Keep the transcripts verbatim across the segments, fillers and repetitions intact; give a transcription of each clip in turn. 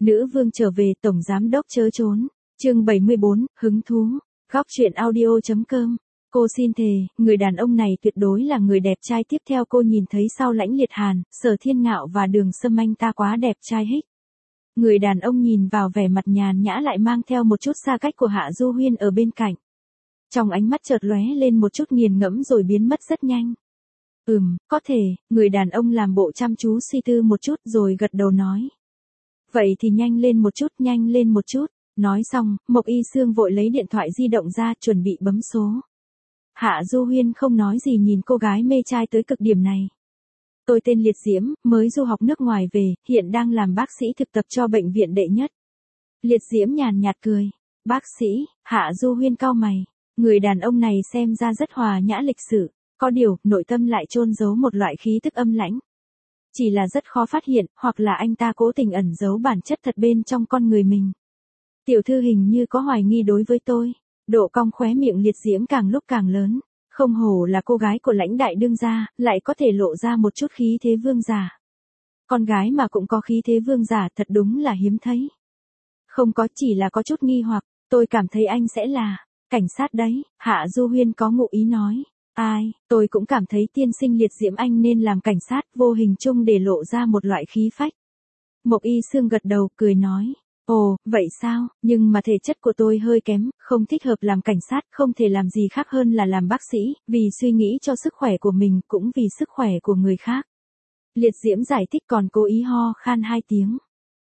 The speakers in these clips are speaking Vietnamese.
Nữ vương trở về, tổng giám đốc chớ trốn. Chương bảy mươi bốn, hứng thú. Góc truyện audio chấm com. Cô xin thề, người đàn ông này tuyệt đối là người đẹp trai tiếp theo cô nhìn thấy sau Lãnh Liệt Hàn, Sở Thiên Ngạo và Đường Sâm, anh ta quá đẹp trai hích. Người đàn ông nhìn vào vẻ mặt nhàn nhã lại mang theo một chút xa cách của Hạ Du Huyên ở bên cạnh. Trong ánh mắt chợt lóe lên một chút nghiền ngẫm rồi biến mất rất nhanh. Ừm, có thể, người đàn ông làm bộ chăm chú suy tư một chút rồi gật đầu nói. Vậy thì nhanh lên một chút, nhanh lên một chút. Nói xong, Mộc Y Sương vội lấy điện thoại di động ra chuẩn bị bấm số. Hạ Du Huyên không nói gì nhìn cô gái mê trai tới cực điểm này. Tôi tên Liệt Diễm, mới du học nước ngoài về, hiện đang làm bác sĩ thực tập cho bệnh viện đệ nhất. Liệt Diễm nhàn nhạt cười. Bác sĩ, Hạ Du Huyên cau mày. Người đàn ông này xem ra rất hòa nhã lịch sự, có điều, nội tâm lại chôn giấu một loại khí tức âm lãnh. Chỉ là rất khó phát hiện, hoặc là anh ta cố tình ẩn giấu bản chất thật bên trong con người mình. Tiểu thư hình như có hoài nghi đối với tôi. Độ cong khóe miệng Liệt Diễm càng lúc càng lớn. Không hổ là cô gái của Lãnh đại đương gia, lại có thể lộ ra một chút khí thế vương giả. Con gái mà cũng có khí thế vương giả thật đúng là hiếm thấy. Không có, chỉ là có chút nghi hoặc, tôi cảm thấy anh sẽ là cảnh sát đấy. Hạ Du Huyên có ngụ ý nói. Ai, tôi cũng cảm thấy tiên sinh Liệt Diễm anh nên làm cảnh sát, vô hình chung để lộ ra một loại khí phách. Mộc Y Sương gật đầu, cười nói. Ồ, vậy sao, nhưng mà thể chất của tôi hơi kém, không thích hợp làm cảnh sát, không thể làm gì khác hơn là làm bác sĩ, vì suy nghĩ cho sức khỏe của mình cũng vì sức khỏe của người khác. Liệt Diễm giải thích còn cố ý ho khan hai tiếng.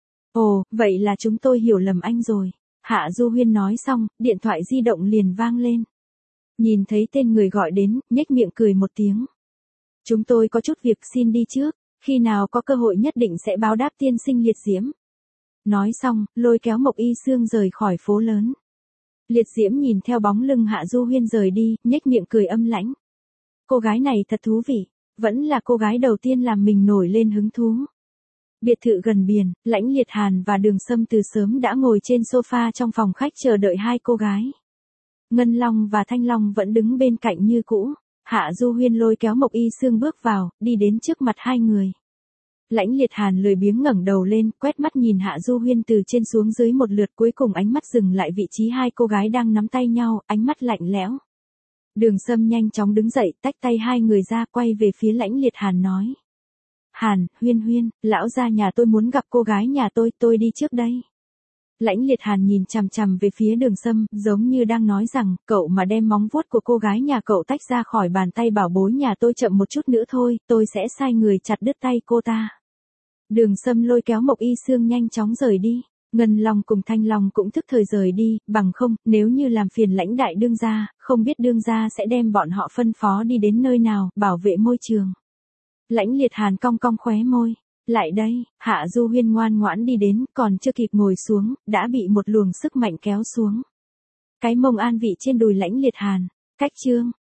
Ồ, vậy là chúng tôi hiểu lầm anh rồi. Hạ Du Huyên nói xong, điện thoại di động liền vang lên. Nhìn thấy tên người gọi đến, nhếch miệng cười một tiếng. Chúng tôi có chút việc xin đi trước, khi nào có cơ hội nhất định sẽ báo đáp tiên sinh Liệt Diễm. Nói xong, lôi kéo Mộc Y Sương rời khỏi phố lớn. Liệt Diễm nhìn theo bóng lưng Hạ Du Huyên rời đi, nhếch miệng cười âm lãnh. Cô gái này thật thú vị, vẫn là cô gái đầu tiên làm mình nổi lên hứng thú. Biệt thự gần biển, Lãnh Liệt Hàn và Đường Sâm từ sớm đã ngồi trên sofa trong phòng khách chờ đợi hai cô gái. Ngân Long và Thanh Long vẫn đứng bên cạnh như cũ. Hạ Du Huyên lôi kéo Mộc Y Sương bước vào, đi đến trước mặt hai người. Lãnh Liệt Hàn lười biếng ngẩng đầu lên, quét mắt nhìn Hạ Du Huyên từ trên xuống dưới một lượt, cuối cùng ánh mắt dừng lại vị trí hai cô gái đang nắm tay nhau, ánh mắt lạnh lẽo. Đường Sâm nhanh chóng đứng dậy, tách tay hai người ra, quay về phía Lãnh Liệt Hàn nói. Hàn, Huyên Huyên, lão gia nhà tôi muốn gặp cô gái nhà tôi, tôi đi trước đây. Lãnh Liệt Hàn nhìn chằm chằm về phía Đường Sâm, giống như đang nói rằng, cậu mà đem móng vuốt của cô gái nhà cậu tách ra khỏi bàn tay bảo bối nhà tôi chậm một chút nữa thôi, tôi sẽ sai người chặt đứt tay cô ta. Đường Sâm lôi kéo Mộc Y Sương nhanh chóng rời đi. Ngân Long cùng Thanh Long cũng thức thời rời đi, bằng không, nếu như làm phiền Lãnh đại đương gia, không biết đương gia sẽ đem bọn họ phân phó đi đến nơi nào, bảo vệ môi trường. Lãnh Liệt Hàn cong cong khóe môi. Lại đây, Hạ Du Huyên ngoan ngoãn đi đến, còn chưa kịp ngồi xuống, đã bị một luồng sức mạnh kéo xuống. Cái mông an vị trên đùi Lãnh Liệt Hàn. Cách chương.